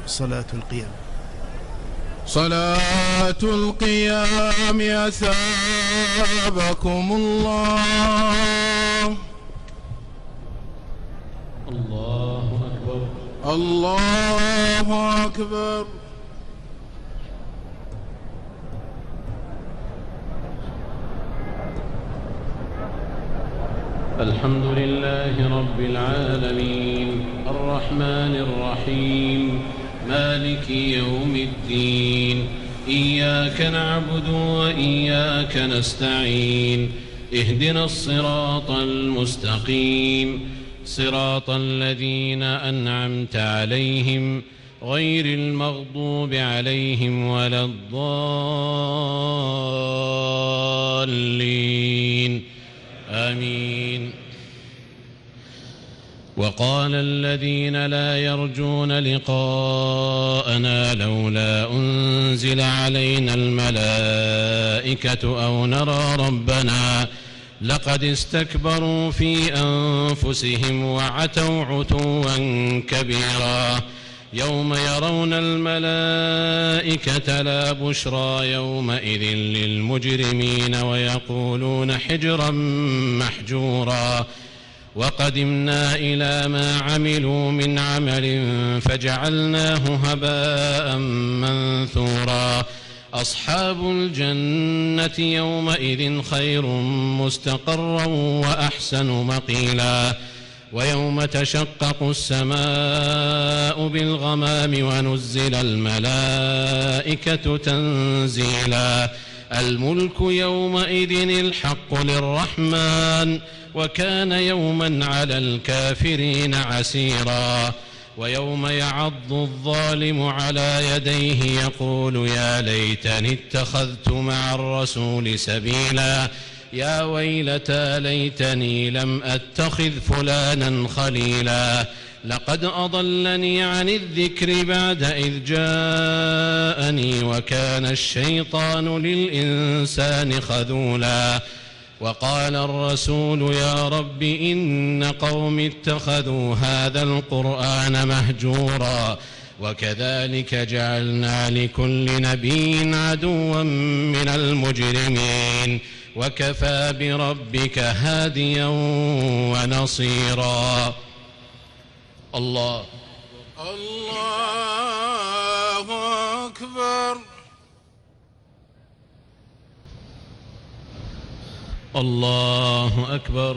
صلاة القيام. صلاة القيام أثابكم الله. الله أكبر. الله أكبر. الحمد لله رب العالمين الرحمن الرحيم مالك يوم الدين إياك نعبد وإياك نستعين اهدنا الصراط المستقيم صراط الذين أنعمت عليهم غير المغضوب عليهم ولا الضالين آمين. وقال الذين لا يرجون لقاءنا لولا أنزل علينا الملائكة أو نرى ربنا لقد استكبروا في أنفسهم وعتوا عتوا كبيرا يوم يرون الملائكة لا بشرى يومئذ للمجرمين ويقولون حجرا محجورا وقدمنا إلى ما عملوا من عمل فجعلناه هباء منثورا أصحاب الجنة يومئذ خير مستقرا وأحسن مقيلا ويوم تشقق السماء بالغمام ونزل الملائكة تنزيلا الملك يومئذ الحق للرحمن وكان يوما على الكافرين عسيرا ويوم يعض الظالم على يديه يقول يا ليتني اتخذت مع الرسول سبيلا يا ويلتى ليتني لم أتخذ فلانا خليلا لقد أضلني عن الذكر بعد إذ جاءني وكان الشيطان للإنسان خذولا وقال الرسول يا رب إن قوم اتخذوا هذا القرآن مهجورا وكذلك جعلنا لكل نبي عدوا من المجرمين وكفى بربك هاديا ونصيرا. الله أكبر. الله أكبر.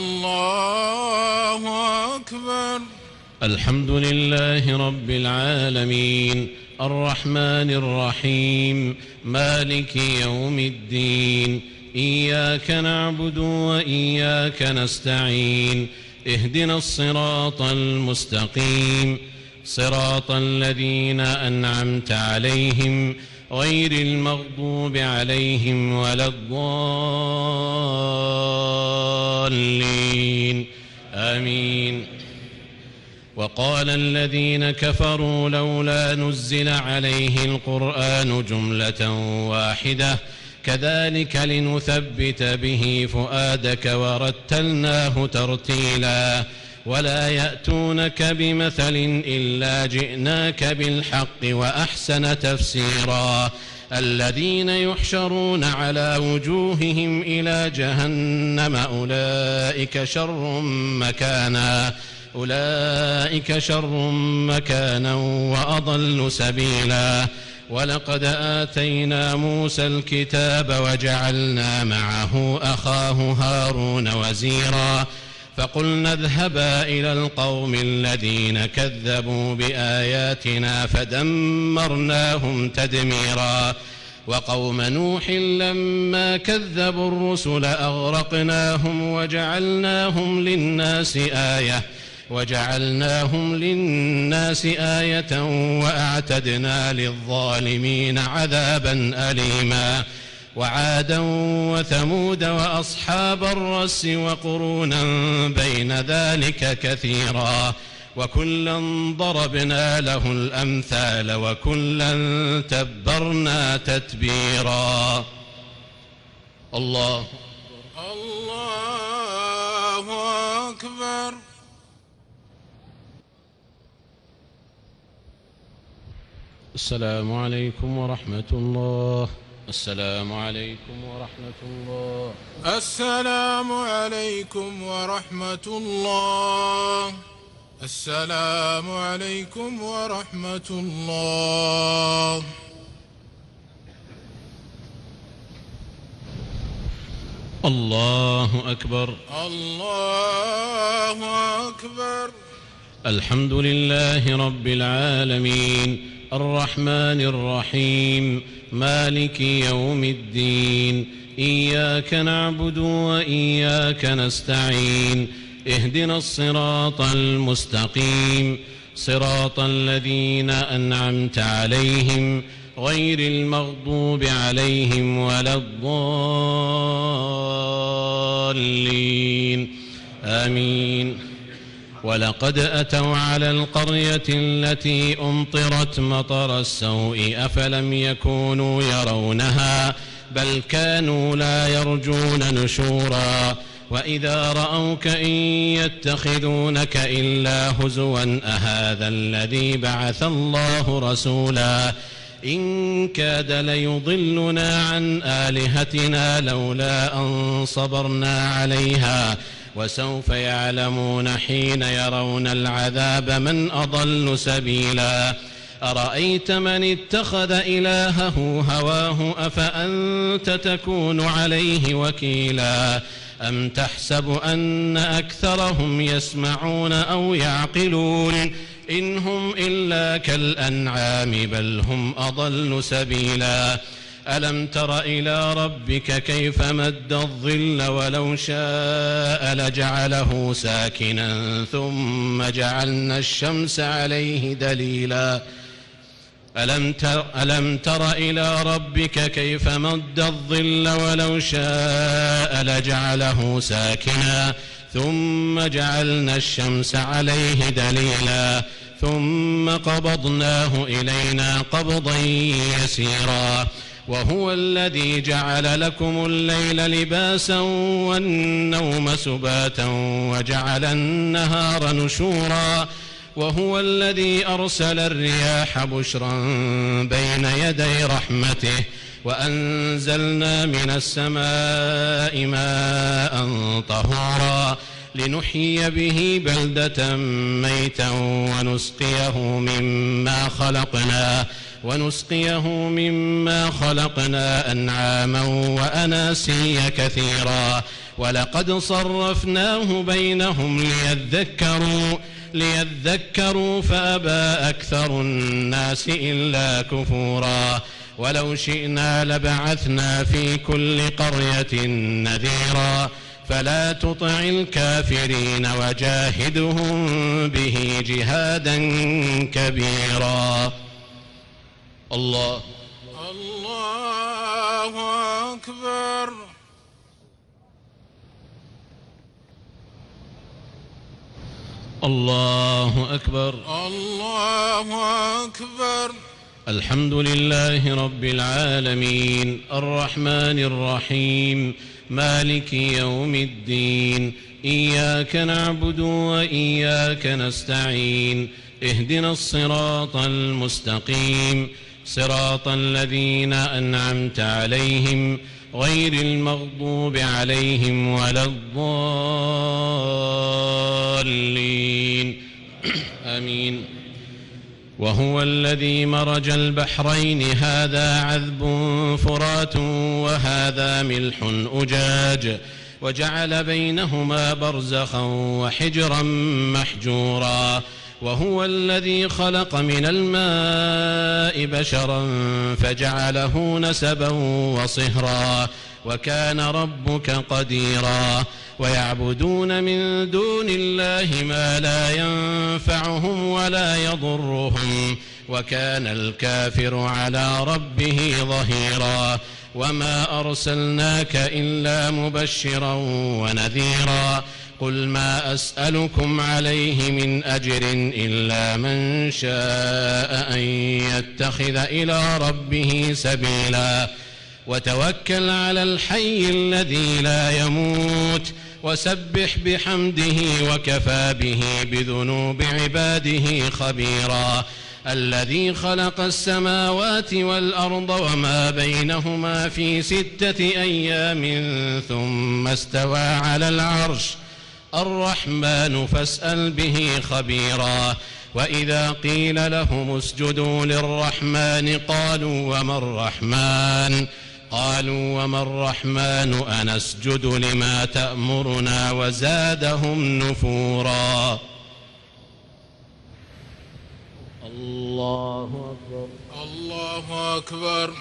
الله أكبر. الحمد لله رب العالمين الرحمن الرحيم مالك يوم الدين إياك نعبد وإياك نستعين اهدنا الصراط المستقيم صراط الذين أنعمت عليهم غير المغضوب عليهم ولا الضالين آمين. وقال الذين كفروا لولا نزل عليه القرآن جملة واحدة كذلك لنثبت به فؤادك ورتلناه ترتيلا ولا يأتونك بمثل إلا جئناك بالحق وأحسن تفسيرا الذين يحشرون على وجوههم إلى جهنم أولئك شر مكانا وأضل سبيلا ولقد آتينا موسى الكتاب وجعلنا معه أخاه هارون وزيرا فقلنا اذهبا إلى القوم الذين كذبوا بآياتنا فدمرناهم تدميرا وقوم نوح لما كذبوا الرسل أغرقناهم وجعلناهم للناس آية وأعتدنا للظالمين عذابا أليما وعادا وثمود وأصحاب الرس وقرونا بين ذلك كثيرا وكلا ضربنا له الأمثال وكلا تبرنا تتبيرا. الله أكبر. السلام عليكم ورحمة الله. السلام عليكم ورحمة الله. السلام عليكم ورحمة الله. السلام عليكم ورحمة الله. الله أكبر. الله أكبر. الحمد لله رب العالمين الرحمن الرحيم مالك يوم الدين إياك نعبد وإياك نستعين اهدنا الصراط المستقيم صراط الذين أنعمت عليهم غير المغضوب عليهم ولا الضالين آمين. ولقد أتوا على القرية التي أمطرت مطر السوء أفلم يكونوا يرونها بل كانوا لا يرجون نشورا وإذا رأوك إن يتخذونك إلا هزوا أهذا الذي بعث الله رسولا إن كاد ليضلنا عن آلهتنا لولا أن صبرنا عليها وسوف يعلمون حين يرون العذاب من أضل سبيلا أرأيت من اتخذ إلهه هواه أفأنت تكون عليه وكيلا أم تحسب أن أكثرهم يسمعون أو يعقلون إن هم إلا كالأنعام بل هم أضل سبيلا ألم تر إلى ربك كيف مد الظل ولو شاء لجعله ساكنا ثم جعلنا الشمس عليه دليلا ألم تر إلى ربك كيف مد الظل ولو شاء لجعله ساكنا ثم جعلنا الشمس عليه دليلا ثم قبضناه إلينا قبضا يسيرا وهو الذي جعل لكم الليل لباسا والنوم سباتا وجعل النهار نشورا وهو الذي أرسل الرياح بشرا بين يدي رحمته وأنزلنا من السماء ماء طهورا لنحيي به بلدة ميتا ونسقيه مما خلقنا أنعاما وأناسيا كثيرا ولقد صرفناه بينهم ليذكروا فأبى أكثر الناس إلا كفورا ولو شئنا لبعثنا في كل قرية نذيرا فلا تطع الكافرين وجاهدهم به جهادا كبيرا. الله أكبر. الله أكبر. الله أكبر. الحمد لله رب العالمين الرحمن الرحيم مالك يوم الدين إياك نعبد وإياك نستعين اهدنا الصراط المستقيم صراط الذين أنعمت عليهم غير المغضوب عليهم ولا الضالين آمين. وهو الذي مرج البحرين هذا عذب فرات وهذا ملح أجاج وجعل بينهما برزخا وحجرا محجورا وهو الذي خلق من الماء بشرا فجعله نسبا وصهرا وكان ربك قديرا ويعبدون من دون الله ما لا ينفعهم ولا يضرهم وكان الكافر على ربه ظهيرا وما أرسلناك إلا مبشرا ونذيرا قل ما أسألكم عليه من أجر إلا من شاء أن يتخذ إلى ربه سبيلا وتوكل على الحي الذي لا يموت وسبح بحمده وكفى به بذنوب عباده خبيرا الذي خلق السماوات والأرض وما بينهما في 6 أيام ثم استوى على العرش الرحمن فاسأل به خبيرا وإذا قيل لهم اسجدوا للرحمن قالوا وما الرحمن أنسجد لما تأمرنا وزادهم نفورا. الله أكبر. الله أكبر.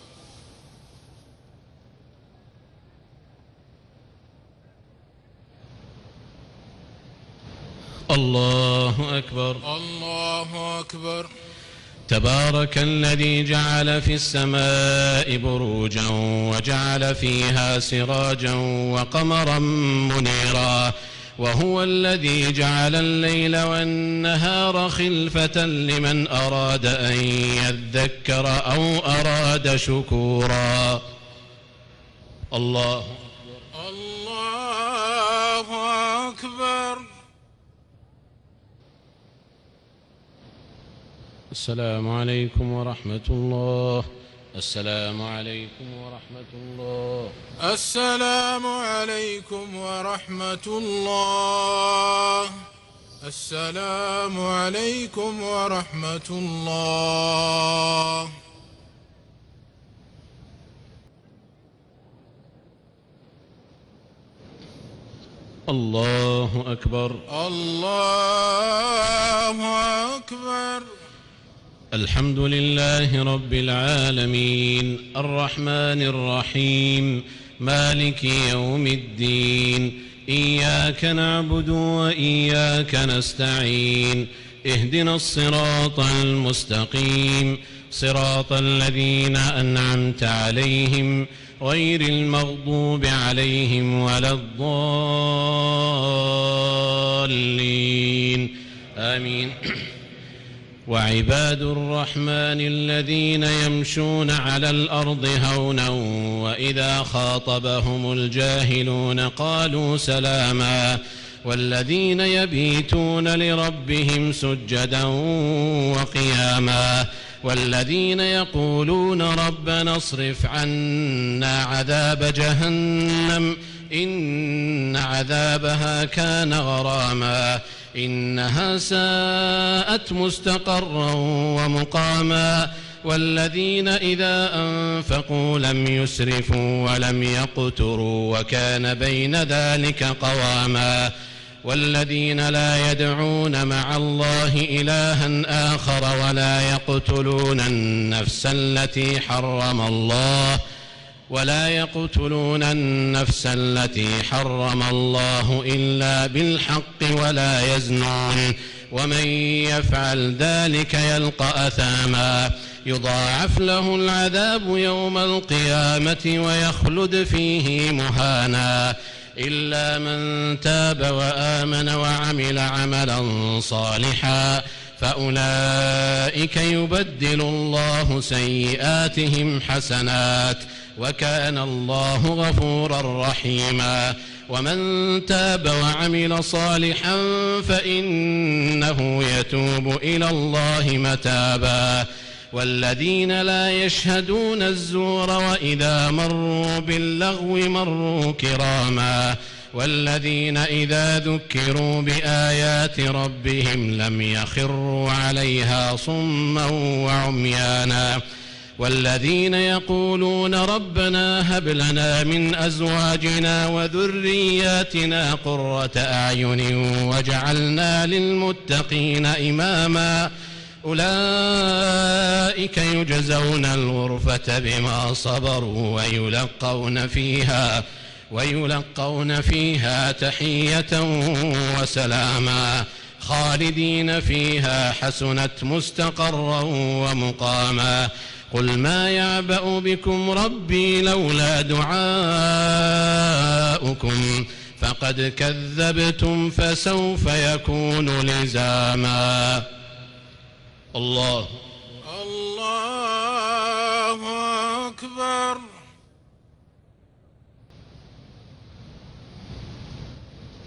الله أكبر. الله أكبر. تبارك الذي جعل في السماء بروجا وجعل فيها سراجا وقمرا منيرا وهو الذي جعل الليل والنهار خلفة لمن أراد أن يذكر أو أراد شكورا. الله أكبر. الله أكبر. السلام عليكم ورحمة الله. السلام عليكم ورحمة الله. السلام عليكم ورحمة الله. السلام عليكم ورحمة الله. الله أكبر. الله أكبر. الحمد لله رب العالمين الرحمن الرحيم مالك يوم الدين إياك نعبد وإياك نستعين اهدنا الصراط المستقيم صراط الذين أنعمت عليهم غير المغضوب عليهم ولا الضالين آمين. وعباد الرحمن الذين يمشون على الأرض هونا وإذا خاطبهم الجاهلون قالوا سلاما والذين يبيتون لربهم سجدا وقياما والذين يقولون ربنا اصرف عنا عذاب جهنم إن عذابها كان غراما إنها ساءت مستقرا ومقاما والذين إذا أنفقوا لم يسرفوا ولم يقتروا وكان بين ذلك قواما والذين لا يدعون مع الله إلها آخر ولا يقتلون النفس التي حرم الله إلا بالحق ولا يزنون ومن يفعل ذلك يلقى أثاما يضاعف له العذاب يوم القيامة ويخلد فيه مهانا إلا من تاب وآمن وعمل عملا صالحا فأولئك يبدل الله سيئاتهم حسنات وكان الله غفورا رحيما ومن تاب وعمل صالحا فإنه يتوب إلى الله متابا والذين لا يشهدون الزور وإذا مروا باللغو مروا كراما والذين إذا ذكروا بآيات ربهم لم يخروا عليها صما وعميانا والذين يقولون ربنا هب لنا من أزواجنا وذرياتنا قرة أعين واجعلنا للمتقين إماما أولئك يجزون الغرفة بما صبروا ويلقون فيها تحية وسلاما خالدين فيها حسنت مستقرا ومقاما قل ما يعبأ بكم ربي لولا دعاؤكم فقد كذبتم فسوف يكون لزاما. الله أكبر.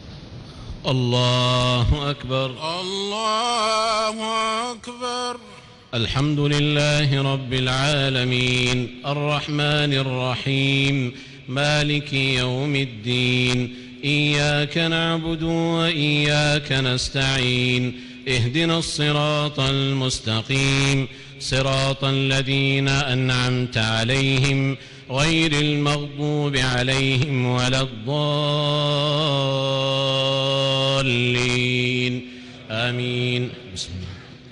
الله أكبر. الله أكبر. الحمد لله رب العالمين الرحمن الرحيم مالك يوم الدين إياك نعبد وإياك نستعين اهدنا الصراط المستقيم صراط الذين أنعمت عليهم غير المغضوب عليهم ولا الضالين آمين. بسم الله.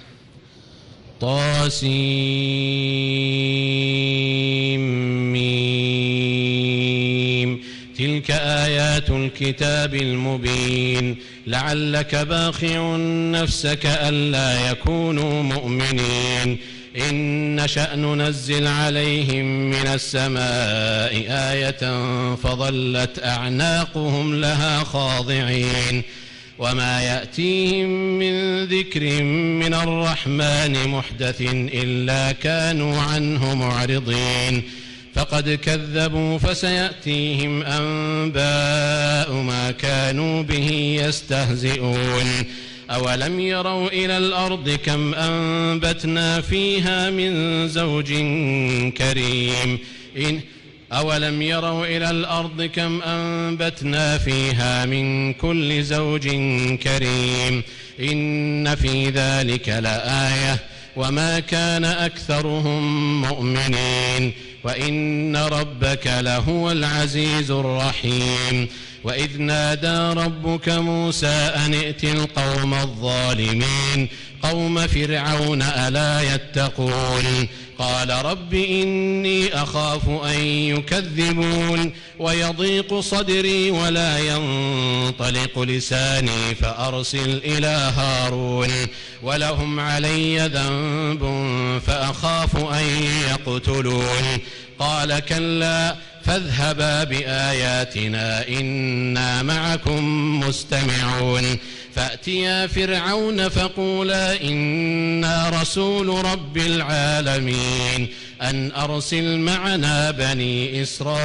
طاسيم تلك آيات الكتاب المبين لعلك باخع نفسك ألا يكونوا مؤمنين إن نشأ ننزل عليهم من السماء آية فظلت أعناقهم لها خاضعين وما يأتيهم من ذكر من الرحمن محدث إلا كانوا عنه معرضين فقد كذبوا فسيأتيهم أنباء ما كانوا به يستهزئون أولم يروا إلى الأرض كم أنبتنا فيها من زوج كريم أولم يروا إلى الأرض كم أنبتنا فيها من كل زوج كريم إن في ذلك لآية وما كان أكثرهم مؤمنين وإن ربك لهو العزيز الرحيم وإذ نادى ربك موسى أن ائت القوم الظالمين قوم فرعون ألا يتقون قال رب إني أخاف أن يكذبون ويضيق صدري ولا ينطلق لساني فأرسل إلى هارون ولهم علي ذنب فأخاف أن يقتلون قال كلا فاذهبا بآياتنا إنا معكم مستمعون فأتيا فرعون فقولا إنا رسول رب العالمين أن أرسل معنا بني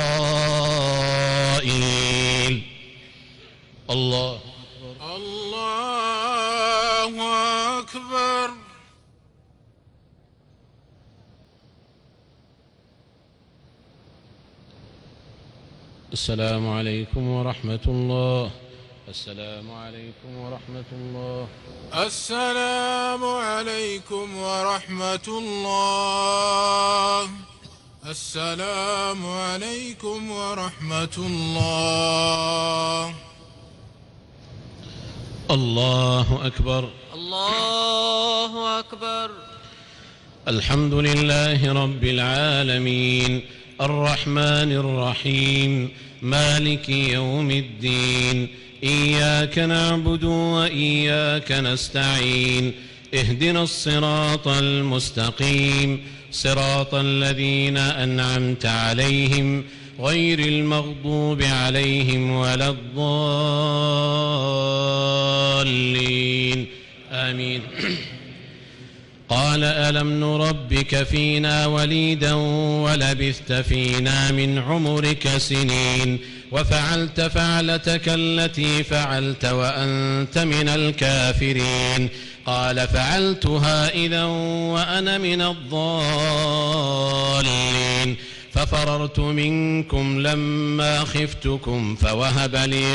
إسرائيل. الله أكبر. السلام عليكم ورحمة الله. السلام عليكم ورحمة الله. السلام عليكم ورحمة الله. السلام عليكم ورحمة الله. الله أكبر. الله أكبر. الحمد لله رب العالمين الرحمن الرحيم مالك يوم الدين إياك نعبد وإياك نستعين اهدنا الصراط المستقيم صراط الذين أنعمت عليهم غير المغضوب عليهم ولا الضالين آمين. قال ألم نربك فينا وليدا ولبثت فينا من عمرك سنين وفعلت فعلتك التي فعلت وأنت من الكافرين قال فعلتها إذا وأنا من الضالين ففررت منكم لما خفتكم فوهب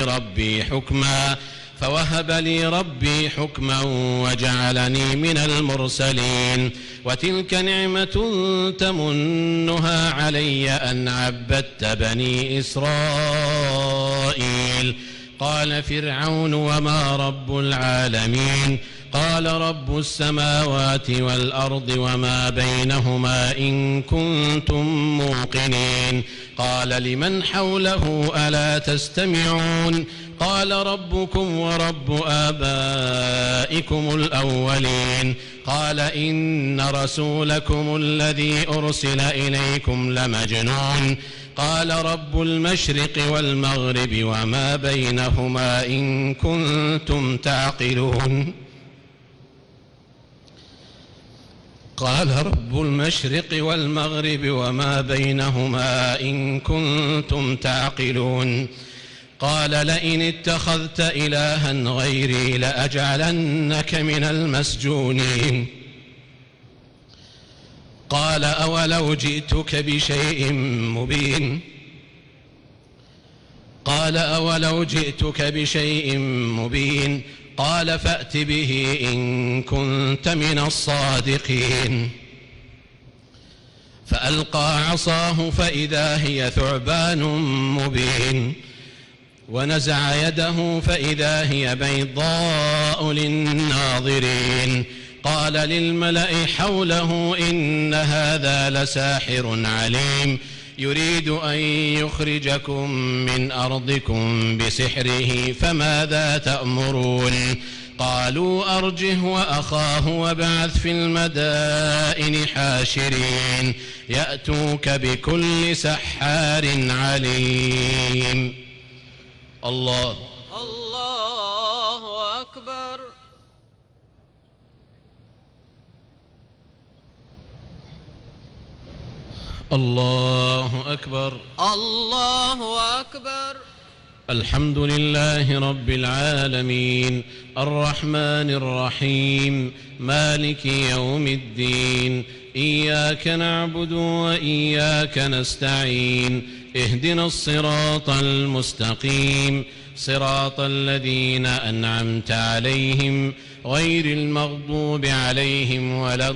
لي ربي حكما وجعلني من المرسلين وتلك نعمة تمنها علي أن عبدت بني إسرائيل قال فرعون وما رب العالمين قال رب السماوات والأرض وما بينهما إن كنتم موقنين قال لمن حوله ألا تستمعون قال ربكم ورب آبائكم الأولين قال إن رسولكم الذي أرسل إليكم لمجنون قال رب المشرق والمغرب وما بينهما إن كنتم تعقلون قال رب المشرق والمغرب وما بينهما إن كنتم تعقلون قال لئن اتخذت إلها غيري لأجعلنك من المسجونين قال أولو جئتك بشيء مبين قال فأت به إن كنت من الصادقين فألقى عصاه فإذا هي ثعبان مبين ونزع يده فإذا هي بيضاء للناظرين قال للملأ حوله إن هذا لساحر عليم يريد أن يخرجكم من أرضكم بسحره فماذا تأمرون قالوا أرجه وأخاه وابعث في المدائن حاشرين يأتوك بكل سحار عليم. الله أكبر. الله أكبر. الله أكبر. الحمد لله رب العالمين الرحمن الرحيم مالك يوم الدين إياك نعبد وإياك نستعين اهدنا الصراط المستقيم صراط الذين أنعمت عليهم غير المغضوب عليهم ولا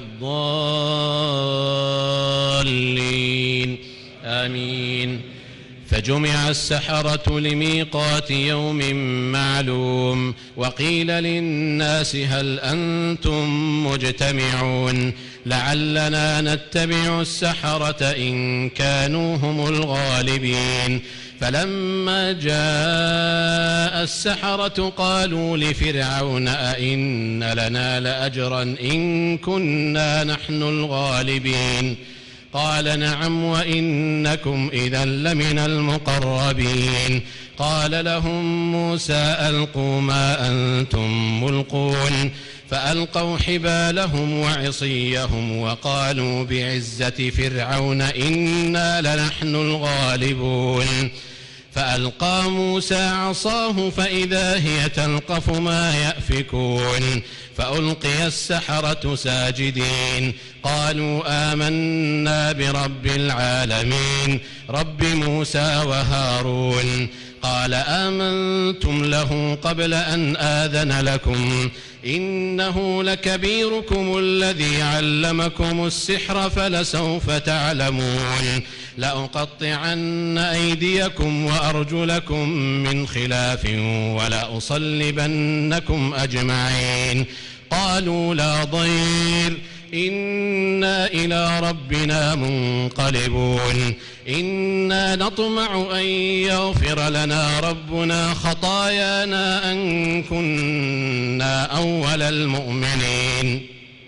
الضالين آمين. فجمع السحرة لميقات يوم معلوم وقيل للناس هل أنتم مجتمعون لعلنا نتبع السحرة إن كانوا هم الغالبين. فلما جاء السحرة قالوا لفرعون أئن لنا لأجرا إن كنا نحن الغالبين قال نعم وإنكم إذا لمن المقربين. قال لهم موسى ألقوا ما أنتم ملقون فألقوا حبالهم وعصيهم وقالوا بعزة فرعون إنا لنحن الغالبون. فألقى موسى عصاه فإذا هي تلقف ما يأفكون فألقي السحرة ساجدين قالوا آمنا برب العالمين رب موسى وهارون. قال آمنتم له قبل أن آذن لكم إنه لكبيركم الذي علمكم السحر فلسوف تعلمون لأقطعن أيديكم وأرجلكم من خلاف ولأصلبنكم أجمعين. قالوا لا ضير إنا إلى ربنا منقلبون إنا نطمع أن يغفر لنا ربنا خطايانا أن كنا أول المؤمنين.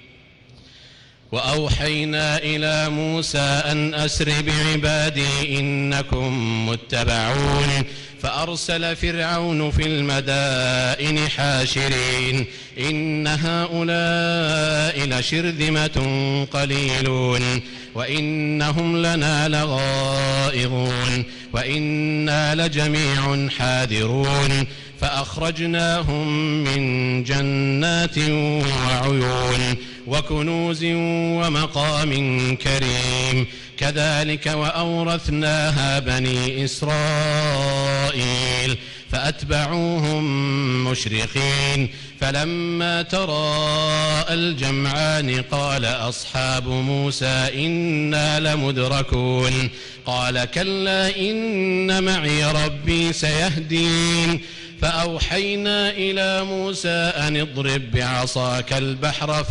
وأوحينا إلى موسى أن أسر بعبادي إنكم متبعون فأرسل فرعون في المدائن حاشرين إن هؤلاء لشرذمة قليلون وإنهم لنا لغائظون وإنا لجميع حاذرون. فأخرجناهم من جنات وعيون وكنوز ومقام كريم كذلك وأورثناها بني إسرائيل فأتبعوهم مشرقين. فلما تراءى الجمعان قال أصحاب موسى إنا لمدركون قال كلا إن معي ربي سيهدين. فأوحينا إلى موسى أن اضرب بعصاك البحر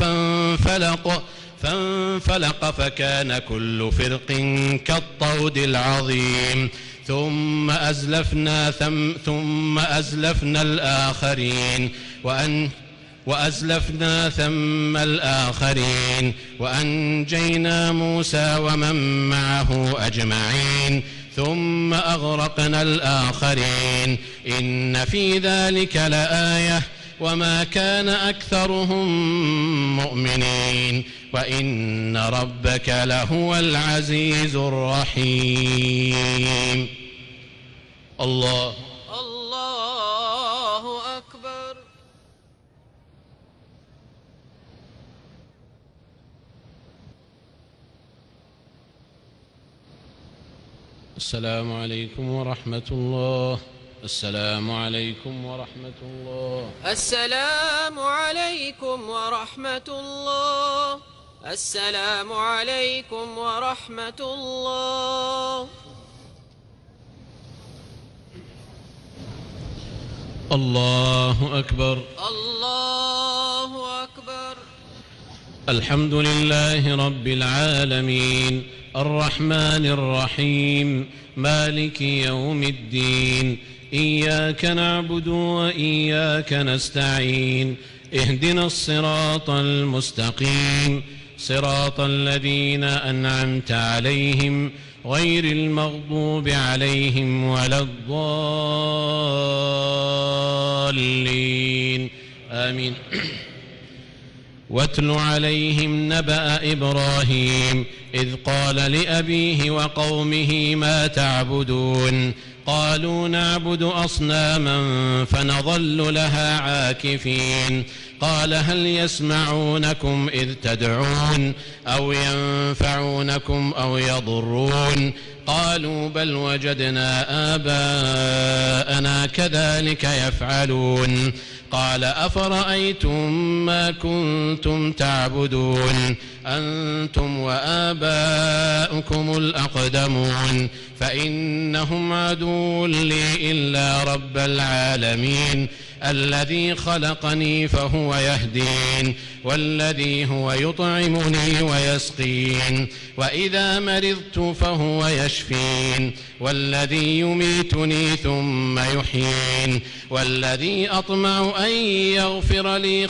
فانفلق فكان كل فرق كالطود العظيم ثم أزلفنا الآخرين وأزلفنا ثم الآخرين وأنجينا موسى ومن معه أجمعين ثم أغرقنا الآخرين إن في ذلك لآية وما كان أكثرهم مؤمنين وإن ربك لهو العزيز الرحيم. الله أكبر. السلام عليكم ورحمة الله. السلام عليكم ورحمة الله. السلام عليكم ورحمة الله. السلام عليكم ورحمة الله. الله أكبر. الله أكبر. الحمد لله رب العالمين الرحمن الرحيم مالك يوم الدين إياك نعبد وإياك نستعين اهدنا الصراط المستقيم صراط الذين أنعمت عليهم غير المغضوب عليهم ولا الضالين آمين. واتل عليهم نبأ إبراهيم إذ قال لأبيه وقومه ما تعبدون قالوا نعبد أصناما فنظل لها عاكفين قال هل يسمعونكم إذ تدعون أو ينفعونكم أو يضرون قالوا بل وجدنا آباءنا كذلك يفعلون قال أفرأيتم ما كنتم تعبدون أنتم وآباؤكم الأقدمون فإنهم عدو لي إلا رب العالمين الذي خلقني فهو يهدين والذي هو يطعمني ويسقين وإذا مرضت فهو يشفين والذي يميتني ثم يحيين والذي أطمع أن يغفر لي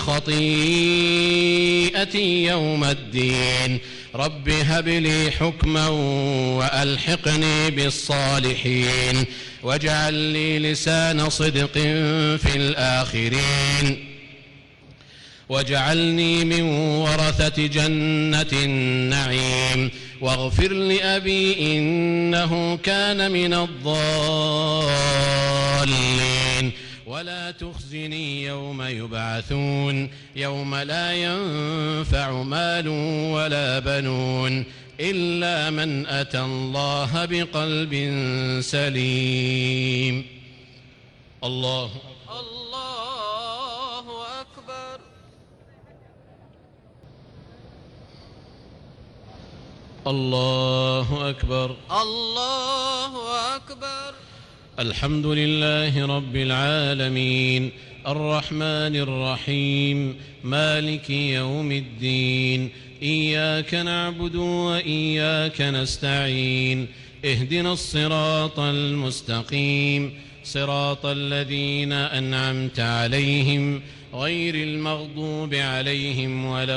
خطيئتي يوم الدين رب هب لي حكما وألحقني بالصالحين واجعل لي لسان صدق في الآخرين واجعلني من ورثة جنة النعيم واغفر لأبي إنه كان من الضالين ولا تخزني يوم يبعثون يوم لا ينفع مال ولا بنون إلا من أتى الله بقلب سليم. الله أكبر. الله أكبر. الله أكبر. الحمد لله رب العالمين الرحمن الرحيم مالك يوم الدين إياك نعبد وإياك نستعين اهدنا الصراط المستقيم صراط الذين أنعمت عليهم غير المغضوب عليهم ولا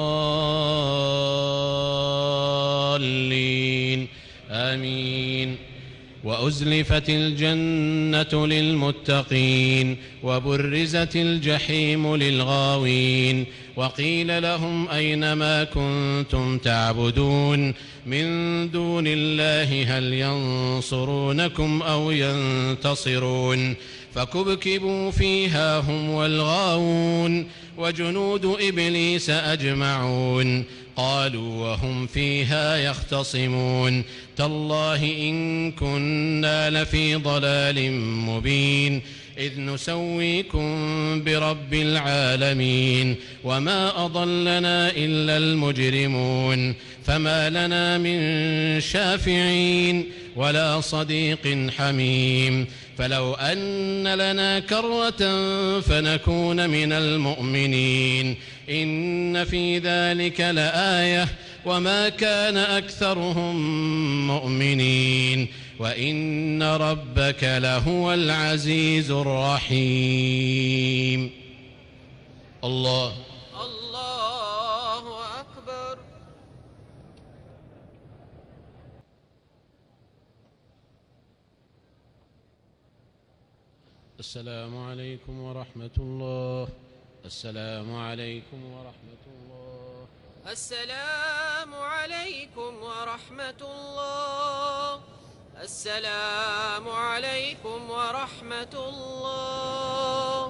الضالين آمين. وأزلفت الجنة للمتقين وبرزت الجحيم للغاوين وقيل لهم أين ما كنتم تعبدون من دون الله هل ينصرونكم أو ينتصرون فكبكبوا فيها هم والغاوون وجنود إبليس أجمعون قالوا وهم فيها يختصمون تالله إن كنا لفي ضلال مبين إذ نسويكم برب العالمين وما أضلنا إلا المجرمون فما لنا من شافعين ولا صديق حميم فلو أن لنا كرة فنكون من المؤمنين إن في ذلك لآية وما كان أكثرهم مؤمنين وإن ربك لهو العزيز الرحيم. الله أكبر. السلام عليكم ورحمة الله. السلام عليكم ورحمة الله. السلام عليكم ورحمة الله. السلام عليكم ورحمة الله.